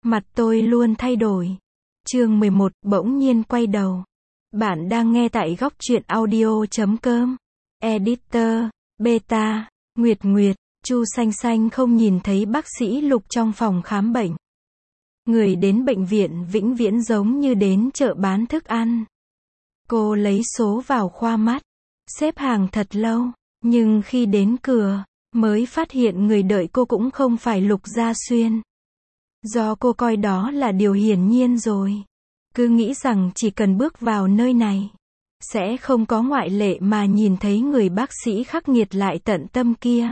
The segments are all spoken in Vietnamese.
Mặt tôi luôn thay đổi. Chương 11, bỗng nhiên quay đầu. Bạn đang nghe tại góc truyện audio.com. Editor, Beta, Nguyệt Nguyệt, Chu Xanh Xanh không nhìn thấy bác sĩ Lục trong phòng khám bệnh. Người đến bệnh viện vĩnh viễn giống như đến chợ bán thức ăn. Cô lấy số vào khoa mắt, xếp hàng thật lâu, nhưng khi đến cửa, mới phát hiện người đợi cô cũng không phải Lục Gia Xuyên. Do cô coi đó là điều hiển nhiên rồi. Cứ nghĩ rằng chỉ cần bước vào nơi này, sẽ không có ngoại lệ mà nhìn thấy người bác sĩ khắc nghiệt lại tận tâm kia.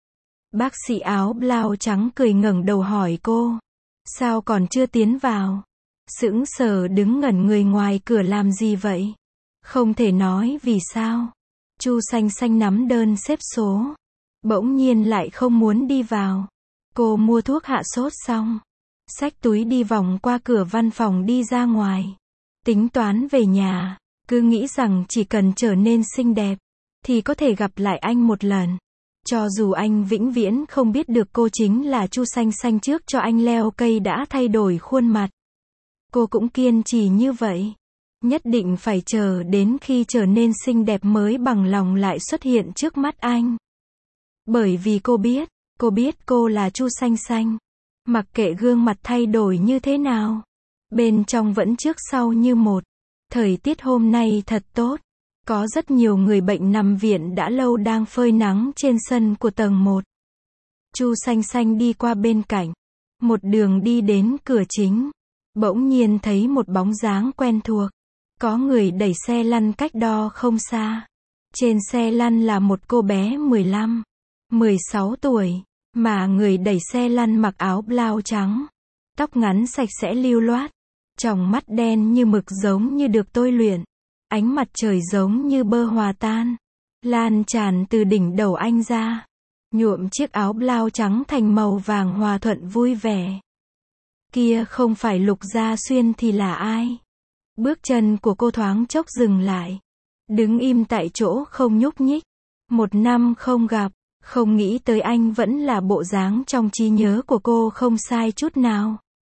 Bác sĩ áo blau trắng cười ngẩng đầu hỏi cô, sao còn chưa tiến vào? Sững sờ đứng ngẩn người ngoài cửa làm gì vậy? Không thể nói vì sao. Chu Xanh Xanh nắm đơn xếp số, bỗng nhiên lại không muốn đi vào. Cô mua thuốc hạ sốt xong, xách túi đi vòng qua cửa văn phòng đi ra ngoài. Tính toán về nhà, cứ nghĩ rằng chỉ cần trở nên xinh đẹp, thì có thể gặp lại anh một lần. Cho dù anh vĩnh viễn không biết được cô chính là Chu Xanh Xanh trước cho anh leo cây đã thay đổi khuôn mặt. Cô cũng kiên trì như vậy. Nhất định phải chờ đến khi trở nên xinh đẹp mới bằng lòng lại xuất hiện trước mắt anh. Bởi vì cô biết cô là Chu Xanh Xanh. Mặc kệ gương mặt thay đổi như thế nào, bên trong vẫn trước sau như một. Thời tiết hôm nay thật tốt. Có rất nhiều người bệnh nằm viện đã lâu đang phơi nắng trên sân của tầng 1. Chu Xanh Xanh đi qua bên cạnh, một đường đi đến cửa chính. Bỗng nhiên thấy một bóng dáng quen thuộc. Có người đẩy xe lăn cách đó không xa. Trên xe lăn là một cô bé 15, 16 tuổi. Mà người đẩy xe lăn mặc áo blau trắng, tóc ngắn sạch sẽ lưu loát, tròng mắt đen như mực giống như được tôi luyện, ánh mặt trời giống như bơ hòa tan, lan tràn từ đỉnh đầu anh ra, nhuộm chiếc áo blau trắng thành màu vàng hòa thuận vui vẻ. Kia không phải Lục Gia Xuyên thì là ai? Bước chân của cô thoáng chốc dừng lại, đứng im tại chỗ không nhúc nhích. 1 năm không gặp. Không nghĩ tới anh vẫn là bộ dáng trong trí nhớ của cô không sai chút nào.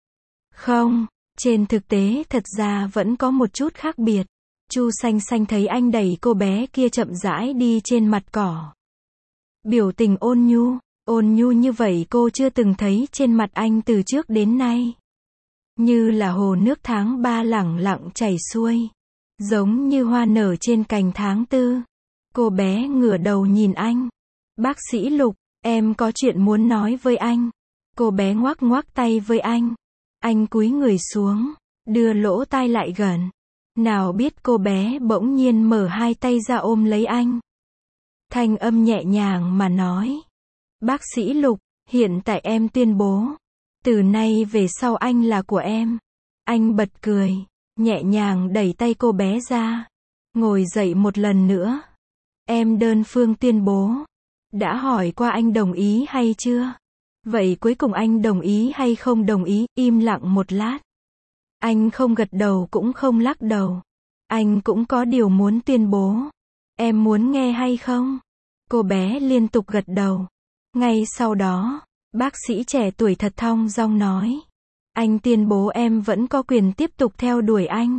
Không, trên thực tế thật ra vẫn có một chút khác biệt. Chu Xanh Xanh thấy anh đẩy cô bé kia chậm rãi đi trên mặt cỏ. Biểu tình ôn nhu như vậy cô chưa từng thấy trên mặt anh từ trước đến nay. Như là hồ nước tháng 3 lẳng lặng chảy xuôi. Giống như hoa nở trên cành tháng 4. Cô bé ngửa đầu nhìn anh. Bác sĩ Lục, em có chuyện muốn nói với anh. Cô bé ngoắc ngoắc tay với anh. Anh cúi người xuống, đưa lỗ tai lại gần. Nào biết cô bé bỗng nhiên mở hai tay ra ôm lấy anh. Thanh âm nhẹ nhàng mà nói. Bác sĩ Lục, hiện tại em tuyên bố. Từ nay về sau anh là của em. Anh bật cười, nhẹ nhàng đẩy tay cô bé ra. Ngồi dậy một lần nữa. Em đơn phương tuyên bố. Đã hỏi qua anh đồng ý hay chưa? Vậy cuối cùng anh đồng ý hay không đồng ý? Im lặng một lát. Anh không gật đầu cũng không lắc đầu. Anh cũng có điều muốn tuyên bố. Em muốn nghe hay không? Cô bé liên tục gật đầu. Ngay sau đó, bác sĩ trẻ tuổi thật thong dong nói. Anh tuyên bố em vẫn có quyền tiếp tục theo đuổi anh.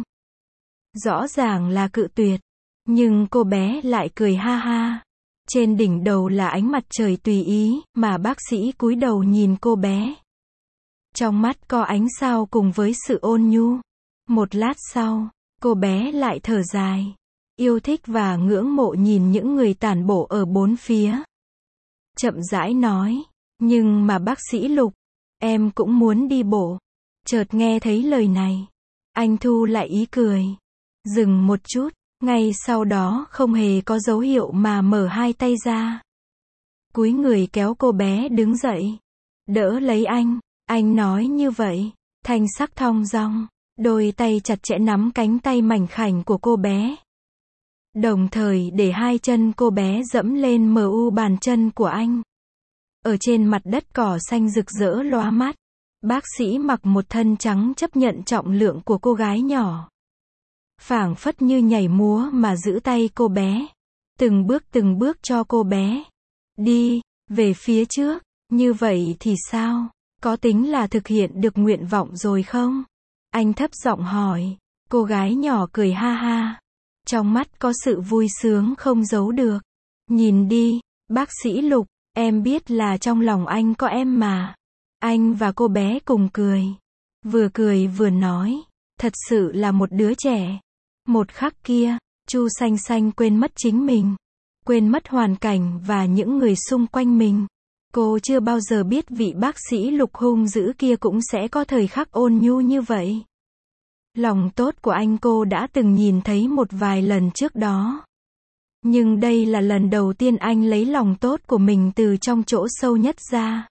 Rõ ràng là cự tuyệt. Nhưng cô bé lại cười ha ha. Trên đỉnh đầu là ánh mặt trời tùy ý, mà bác sĩ cúi đầu nhìn cô bé. Trong mắt có ánh sao cùng với sự ôn nhu. Một lát sau, cô bé lại thở dài. Yêu thích và ngưỡng mộ nhìn những người tản bộ ở bốn phía. Chậm rãi nói, nhưng mà bác sĩ Lục, em cũng muốn đi bộ. Chợt nghe thấy lời này. Anh thu lại ý cười. Dừng một chút. Ngay sau đó không hề có dấu hiệu mà mở hai tay ra. Cúi người kéo cô bé đứng dậy. Đỡ lấy anh nói như vậy. Thanh sắc thong dong. Đôi tay chặt chẽ nắm cánh tay mảnh khảnh của cô bé. Đồng thời để hai chân cô bé dẫm lên bàn chân của anh. Ở trên mặt đất cỏ xanh rực rỡ lóa mắt. Bác sĩ mặc một thân trắng chấp nhận trọng lượng của cô gái nhỏ. Phảng phất như nhảy múa mà giữ tay cô bé. Từng bước cho cô bé. Đi, về phía trước. Như vậy thì sao? Có tính là thực hiện được nguyện vọng rồi không? Anh thấp giọng hỏi. Cô gái nhỏ cười ha ha. Trong mắt có sự vui sướng không giấu được. Nhìn đi, bác sĩ Lục, em biết là trong lòng anh có em mà. Anh và cô bé cùng cười. Vừa cười vừa nói. Thật sự là một đứa trẻ. Một khắc kia, Chu Xanh Xanh quên mất chính mình. Quên mất hoàn cảnh và những người xung quanh mình. Cô chưa bao giờ biết vị bác sĩ Lục hung dữ kia cũng sẽ có thời khắc ôn nhu như vậy. Lòng tốt của anh cô đã từng nhìn thấy một vài lần trước đó. Nhưng đây là lần đầu tiên anh lấy lòng tốt của mình từ trong chỗ sâu nhất ra.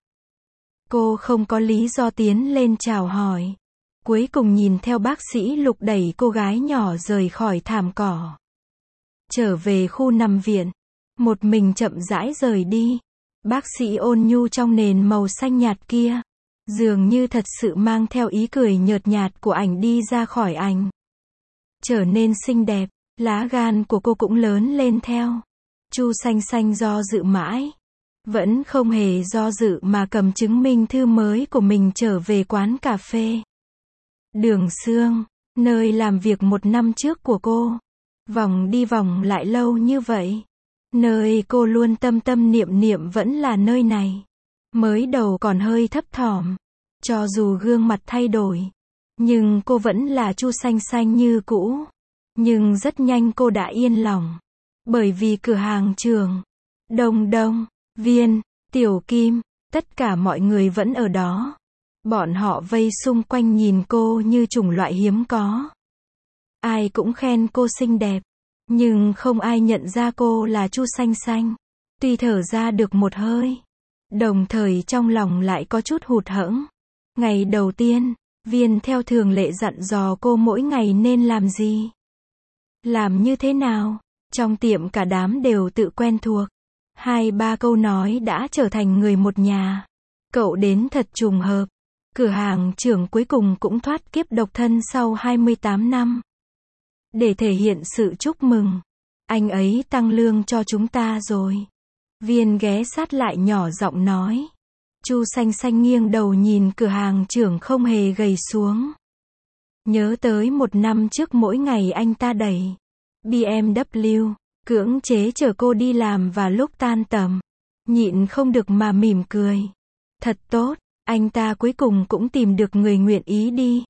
Cô không có lý do tiến lên chào hỏi. Cuối cùng nhìn theo bác sĩ Lục đẩy cô gái nhỏ rời khỏi thảm cỏ. Trở về khu nằm viện. Một mình chậm rãi rời đi. Bác sĩ ôn nhu trong nền màu xanh nhạt kia. Dường như thật sự mang theo ý cười nhợt nhạt của ảnh đi ra khỏi ảnh. Trở nên xinh đẹp, lá gan của cô cũng lớn lên theo. Chu Xanh Xanh do dự mãi. Vẫn không hề do dự mà cầm chứng minh thư mới của mình trở về quán cà phê. Đường Sương, nơi làm việc 1 năm trước của cô. Vòng đi vòng lại lâu như vậy. Nơi cô luôn tâm tâm niệm niệm vẫn là nơi này. Mới đầu còn hơi thấp thỏm. Cho dù gương mặt thay đổi. Nhưng cô vẫn là Chu Xanh Xanh như cũ. Nhưng rất nhanh cô đã yên lòng. Bởi vì cửa hàng Trường, Đông Đông, Viên, Tiểu Kim, tất cả mọi người vẫn ở đó. Bọn họ vây xung quanh nhìn cô như chủng loại hiếm có. Ai cũng khen cô xinh đẹp. Nhưng không ai nhận ra cô là Chu Xanh Xanh. Tuy thở ra được một hơi. Đồng thời trong lòng lại có chút hụt hẫng. Ngày đầu tiên, Viên theo thường lệ dặn dò cô mỗi ngày nên làm gì. Làm như thế nào. Trong tiệm cả đám đều tự quen thuộc. 2-3 câu nói đã trở thành người một nhà. Cậu đến thật trùng hợp. Cửa hàng Trưởng cuối cùng cũng thoát kiếp độc thân sau 28 năm. Để thể hiện sự chúc mừng. Anh ấy tăng lương cho chúng ta rồi. Viên ghé sát lại nhỏ giọng nói. Chu Xanh Xanh nghiêng đầu nhìn cửa hàng Trưởng không hề gầy xuống. Nhớ tới 1 năm trước mỗi ngày anh ta đẩy BMW, cưỡng chế chở cô đi làm và lúc tan tầm. Nhịn không được mà mỉm cười. Thật tốt, anh ta cuối cùng cũng tìm được người nguyện ý đi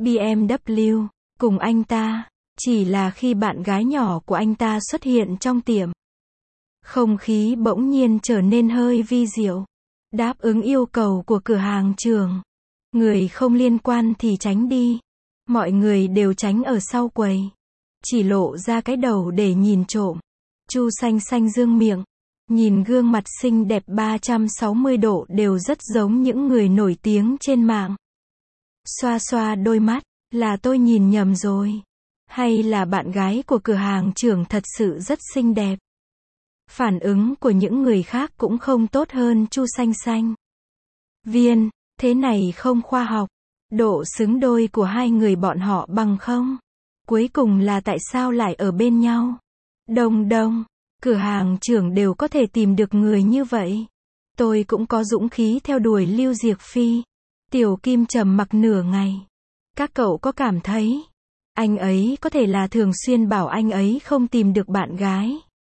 BMW cùng anh ta. Chỉ là khi bạn gái nhỏ của anh ta xuất hiện trong tiệm. Không khí bỗng nhiên trở nên hơi vi diệu. Đáp ứng yêu cầu của cửa hàng Trường. Người không liên quan thì tránh đi. Mọi người đều tránh ở sau quầy. Chỉ lộ ra cái đầu để nhìn trộm. Chu Xanh Xanh dương miệng. Nhìn gương mặt xinh đẹp 360 độ đều rất giống những người nổi tiếng trên mạng. Xoa xoa đôi mắt. Là tôi nhìn nhầm rồi. Hay là bạn gái của cửa hàng Trưởng thật sự rất xinh đẹp. Phản ứng của những người khác cũng không tốt hơn Chu Xanh Xanh. Viên, thế này không khoa học. Độ xứng đôi của hai người bọn họ bằng không? Cuối cùng là tại sao lại ở bên nhau? Đông Đông, cửa hàng Trưởng đều có thể tìm được người như vậy. Tôi cũng có dũng khí theo đuổi Lưu Diệc Phi. Tiểu Kim trầm mặc nửa ngày. Các cậu có cảm thấy anh ấy có thể là thường xuyên bảo anh ấy không tìm được bạn gái.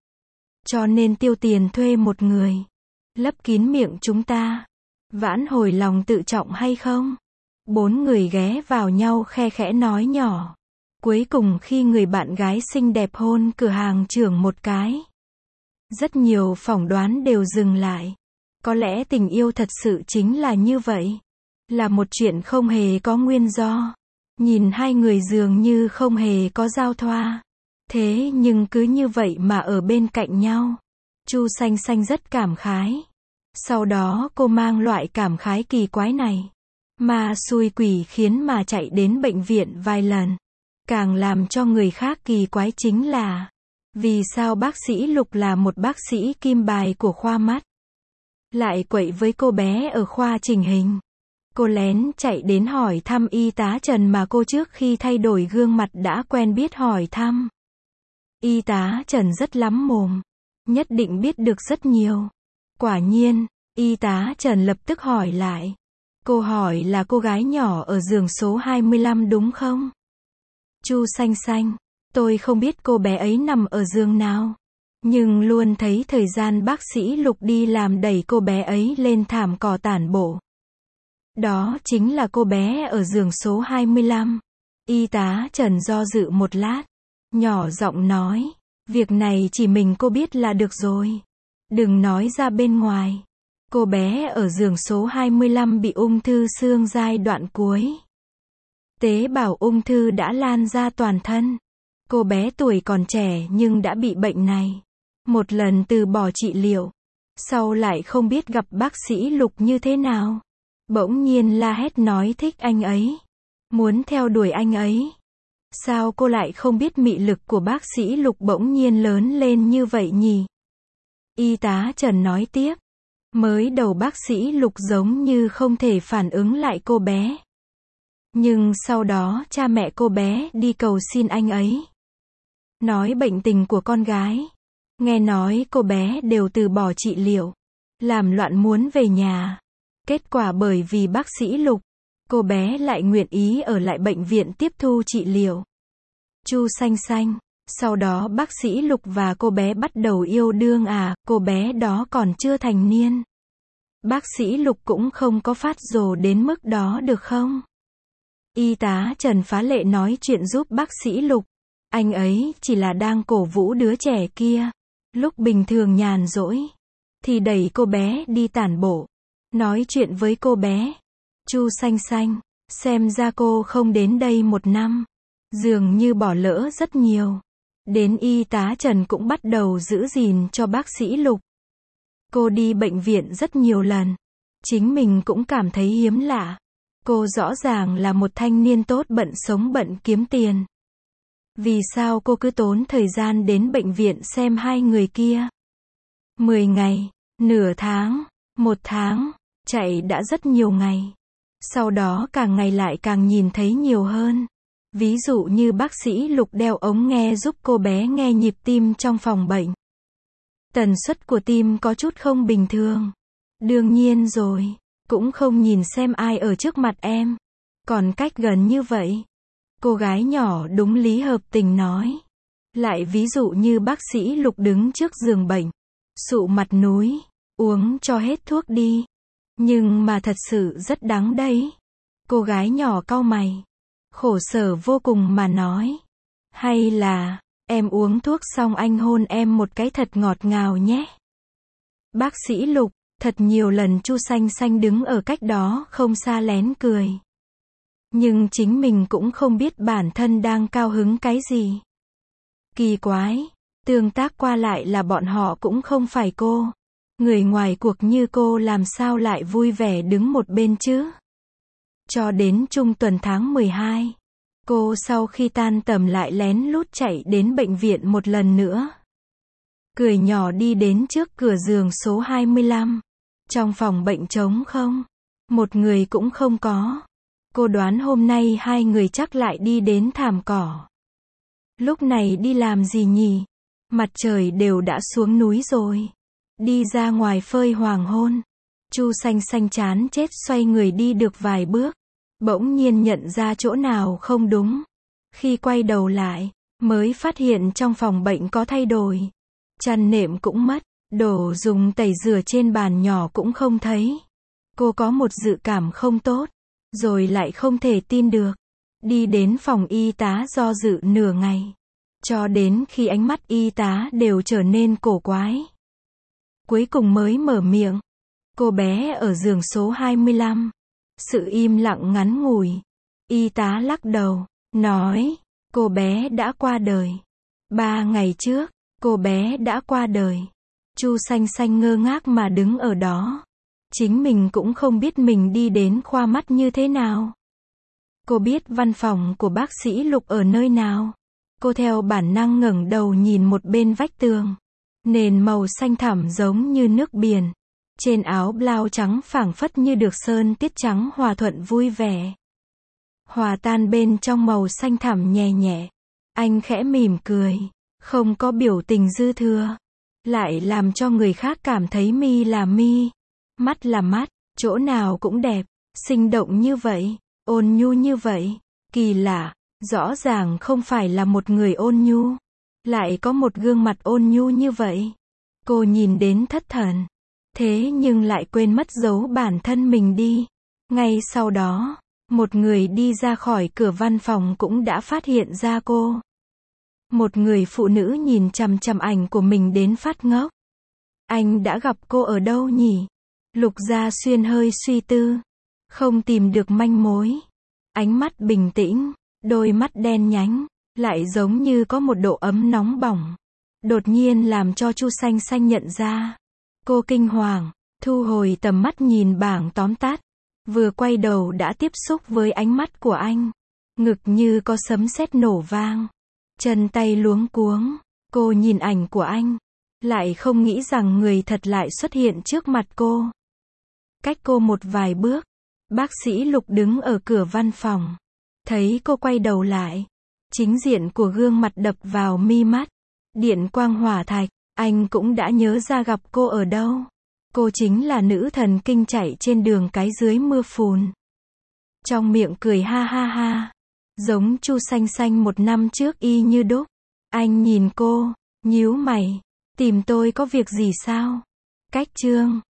Cho nên tiêu tiền thuê một người. Lấp kín miệng chúng ta. Vãn hồi lòng tự trọng hay không? 4 người ghé vào nhau khe khẽ nói nhỏ. Cuối cùng khi người bạn gái xinh đẹp hôn cửa hàng Trưởng một cái. Rất nhiều phỏng đoán đều dừng lại. Có lẽ tình yêu thật sự chính là như vậy. Là một chuyện không hề có nguyên do. Nhìn hai người dường như không hề có giao thoa. Thế nhưng cứ như vậy mà ở bên cạnh nhau. Chu Xanh Xanh rất cảm khái. Sau đó cô mang loại cảm khái kỳ quái này. Mà xui quỷ khiến mà chạy đến bệnh viện vài lần. Càng làm cho người khác kỳ quái chính là. Vì sao bác sĩ Lục là một bác sĩ kim bài của khoa mắt. Lại quậy với cô bé ở khoa chỉnh hình. Cô lén chạy đến hỏi thăm y tá Trần mà cô trước khi thay đổi gương mặt đã quen biết hỏi thăm. Y tá Trần rất lắm mồm. Nhất định biết được rất nhiều. Quả nhiên, y tá Trần lập tức hỏi lại. Cô hỏi là cô gái nhỏ ở giường số 25 đúng không? Chu Xanh Xanh, tôi không biết cô bé ấy nằm ở giường nào. Nhưng luôn thấy thời gian bác sĩ Lục đi làm đẩy cô bé ấy lên thảm cỏ tản bộ. Đó chính là cô bé ở giường số 25. Y tá Trần do dự một lát, nhỏ giọng nói, việc này chỉ mình cô biết là được rồi. Đừng nói ra bên ngoài. Cô bé ở giường số 25 bị ung thư xương giai đoạn cuối. Tế bào ung thư đã lan ra toàn thân. Cô bé tuổi còn trẻ nhưng đã bị bệnh này. Một lần từ bỏ trị liệu. Sau lại không biết gặp bác sĩ Lục như thế nào. Bỗng nhiên la hét nói thích anh ấy. Muốn theo đuổi anh ấy. Sao cô lại không biết mị lực của bác sĩ Lục bỗng nhiên lớn lên như vậy nhỉ? Y tá Trần nói tiếp. Mới đầu bác sĩ Lục giống như không thể phản ứng lại cô bé. Nhưng sau đó cha mẹ cô bé đi cầu xin anh ấy. Nói bệnh tình của con gái. Nghe nói cô bé đều từ bỏ trị liệu. Làm loạn muốn về nhà. Kết quả bởi vì bác sĩ Lục, cô bé lại nguyện ý ở lại bệnh viện tiếp thu trị liệu. Chu Xanh Xanh, sau đó bác sĩ Lục và cô bé bắt đầu yêu đương à, cô bé đó còn chưa thành niên. Bác sĩ Lục cũng không có phát rồ đến mức đó được không? Y tá Trần phá lệ nói chuyện giúp bác sĩ Lục. Anh ấy chỉ là đang cổ vũ đứa trẻ kia. Lúc bình thường nhàn rỗi, thì đẩy cô bé đi tản bộ. Nói chuyện với cô bé. Chu Xanh Xanh, xem ra cô không đến đây 1 năm. Dường như bỏ lỡ rất nhiều. Đến y tá Trần cũng bắt đầu giữ gìn cho bác sĩ Lục. Cô đi bệnh viện rất nhiều lần. Chính mình cũng cảm thấy hiếm lạ. Cô rõ ràng là một thanh niên tốt bận sống bận kiếm tiền. Vì sao cô cứ tốn thời gian đến bệnh viện xem hai người kia? 10 ngày, nửa tháng, 1 tháng, chạy đã rất nhiều ngày. Sau đó càng ngày lại càng nhìn thấy nhiều hơn. Ví dụ như bác sĩ Lục đeo ống nghe giúp cô bé nghe nhịp tim trong phòng bệnh. Tần suất của tim có chút không bình thường. Đương nhiên rồi, cũng không nhìn xem ai ở trước mặt em. Còn cách gần như vậy. Cô gái nhỏ đúng lý hợp tình nói. Lại ví dụ như bác sĩ Lục đứng trước giường bệnh. Sụ mặt núi, uống cho hết thuốc đi. Nhưng mà thật sự rất đáng đấy. Cô gái nhỏ cau mày. Khổ sở vô cùng mà nói. Hay là, em uống thuốc xong anh hôn em một cái thật ngọt ngào nhé. Bác sĩ Lục, thật nhiều lần Chu Xanh Xanh đứng ở cách đó không xa lén cười. Nhưng chính mình cũng không biết bản thân đang cao hứng cái gì. Kỳ quái, tương tác qua lại là bọn họ cũng không phải cô. Người ngoài cuộc như cô làm sao lại vui vẻ đứng một bên chứ? Cho đến trung tuần tháng 12, cô sau khi tan tầm lại lén lút chạy đến bệnh viện một lần nữa. Cười nhỏ đi đến trước cửa giường số 25. Trong phòng bệnh trống không. Một người cũng không có. Cô đoán hôm nay hai người chắc lại đi đến thảm cỏ. Lúc này đi làm gì nhỉ? Mặt trời đều đã xuống núi rồi. Đi ra ngoài phơi hoàng hôn. Chu Xanh Xanh chán chết xoay người đi được vài bước. Bỗng nhiên nhận ra chỗ nào không đúng. Khi quay đầu lại, mới phát hiện trong phòng bệnh có thay đổi. Chăn nệm cũng mất. Đồ dùng tẩy rửa trên bàn nhỏ cũng không thấy. Cô có một dự cảm không tốt. Rồi lại không thể tin được. Đi đến phòng y tá do dự nửa ngày. Cho đến khi ánh mắt y tá đều trở nên cổ quái. Cuối cùng mới mở miệng. Cô bé ở giường số 25. Sự im lặng ngắn ngủi. Y tá lắc đầu, nói, cô bé đã qua đời. 3 ngày trước, cô bé đã qua đời. Chu Xanh Xanh ngơ ngác mà đứng ở đó. Chính mình cũng không biết mình đi đến khoa mắt như thế nào. Cô biết văn phòng của bác sĩ Lục ở nơi nào. Cô theo bản năng ngẩng đầu nhìn một bên vách tường. Nền màu xanh thẳm giống như nước biển. Trên áo blau trắng phảng phất như được sơn tiết trắng hòa thuận vui vẻ. Hòa tan bên trong màu xanh thẳm nhẹ nhẹ. Anh khẽ mỉm cười. Không có biểu tình dư thừa. Lại làm cho người khác cảm thấy mi là mi. Mắt là mắt. Chỗ nào cũng đẹp. Sinh động như vậy, ôn nhu như vậy. Kỳ lạ, rõ ràng không phải là một người ôn nhu. Lại có một gương mặt ôn nhu như vậy. Cô nhìn đến thất thần. Thế nhưng lại quên mất giấu bản thân mình đi. Ngay sau đó, một người đi ra khỏi cửa văn phòng cũng đã phát hiện ra cô. Một người phụ nữ nhìn chằm chằm ảnh của mình đến phát ngốc. Anh đã gặp cô ở đâu nhỉ? Lục Gia Xuyên hơi suy tư. Không tìm được manh mối. Ánh mắt bình tĩnh, đôi mắt đen nhánh, lại giống như có một độ ấm nóng bỏng. Đột nhiên làm cho Chu Xanh Xanh nhận ra. Cô kinh hoàng, thu hồi tầm mắt nhìn bảng tóm tắt. Vừa quay đầu đã tiếp xúc với ánh mắt của anh. Ngực như có sấm sét nổ vang. Chân tay luống cuống. Cô nhìn ảnh của anh. Lại không nghĩ rằng người thật lại xuất hiện trước mặt cô. Cách cô một vài bước. Bác sĩ Lục đứng ở cửa văn phòng. Thấy cô quay đầu lại. Chính diện của gương mặt đập vào mi mắt. Điện quang hỏa thạch. Anh cũng đã nhớ ra gặp cô ở đâu. Cô chính là nữ thần kinh chạy trên đường cái dưới mưa phùn. Trong miệng cười ha ha ha. Giống Chu Xanh Xanh một năm trước y như đúc. Anh nhìn cô, nhíu mày. Tìm tôi có việc gì sao? Cách chương